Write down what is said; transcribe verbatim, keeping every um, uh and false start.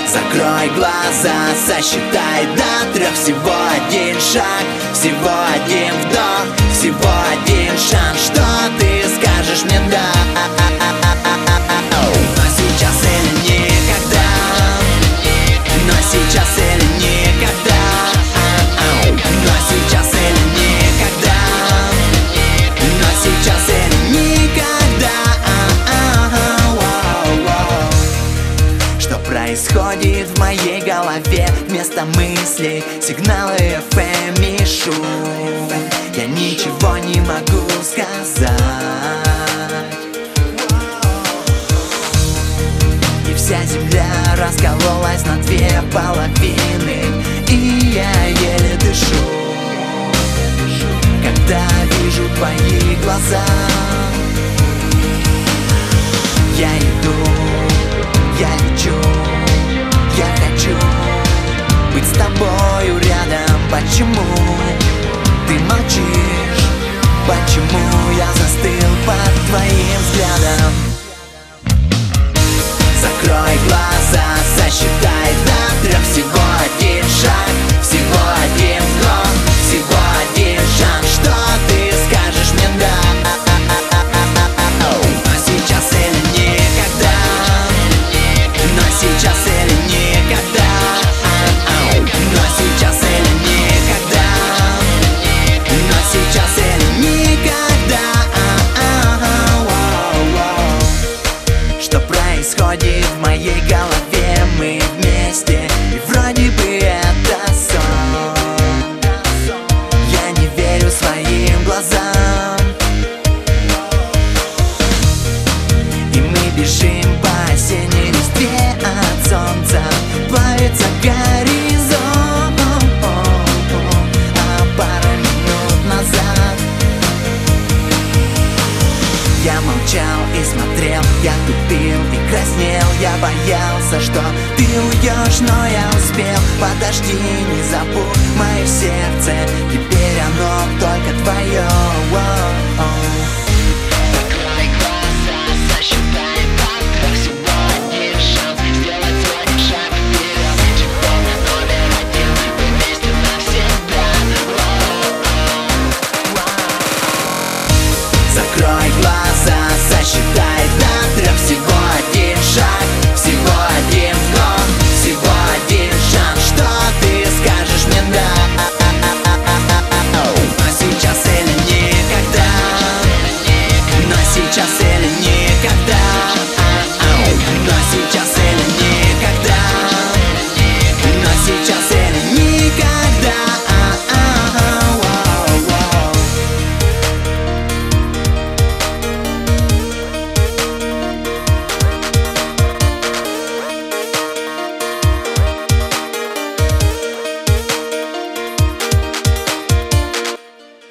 Закрой глаза, сосчитай до трех. Всего один шаг, всего один вдох, всего один шанс. Что ты скажешь мне да? Но сейчас или никогда, но сейчас или никогда, но сейчас или никогда, но сейчас или никогда. Что происходит в моей голове? Вместо мыслей сигналы эф эм и шум. Я ничего не могу сказать, и вся земля раскололась на две половины, и я еле дышу, когда вижу твои глаза. Я иду, я лечу, я хочу быть с тобою рядом. Почему ты молчишь? Почему я застыл под твоим взглядом? Закрой глаза, сосчитай до трех. Всего один шаг, всего один вдох, всего один шанс. Что ты скажешь мне да? Но сейчас или никогда, но сейчас или никогда, но сейчас или никогда, но сейчас или никогда. Что происходит в моей голове? Мы вместе, и вроде бы это сон. Я не верю своим глазам, и мы бежим по осенней листве от солнца. Плавится горизонт, а пара минут назад я молчал и смотрел, я тупил и краснел. Я боялся, что ты уйдешь, но я успел. Подожди, не забудь мое сердце, теперь оно только твое. Закрой глаза, сосчитай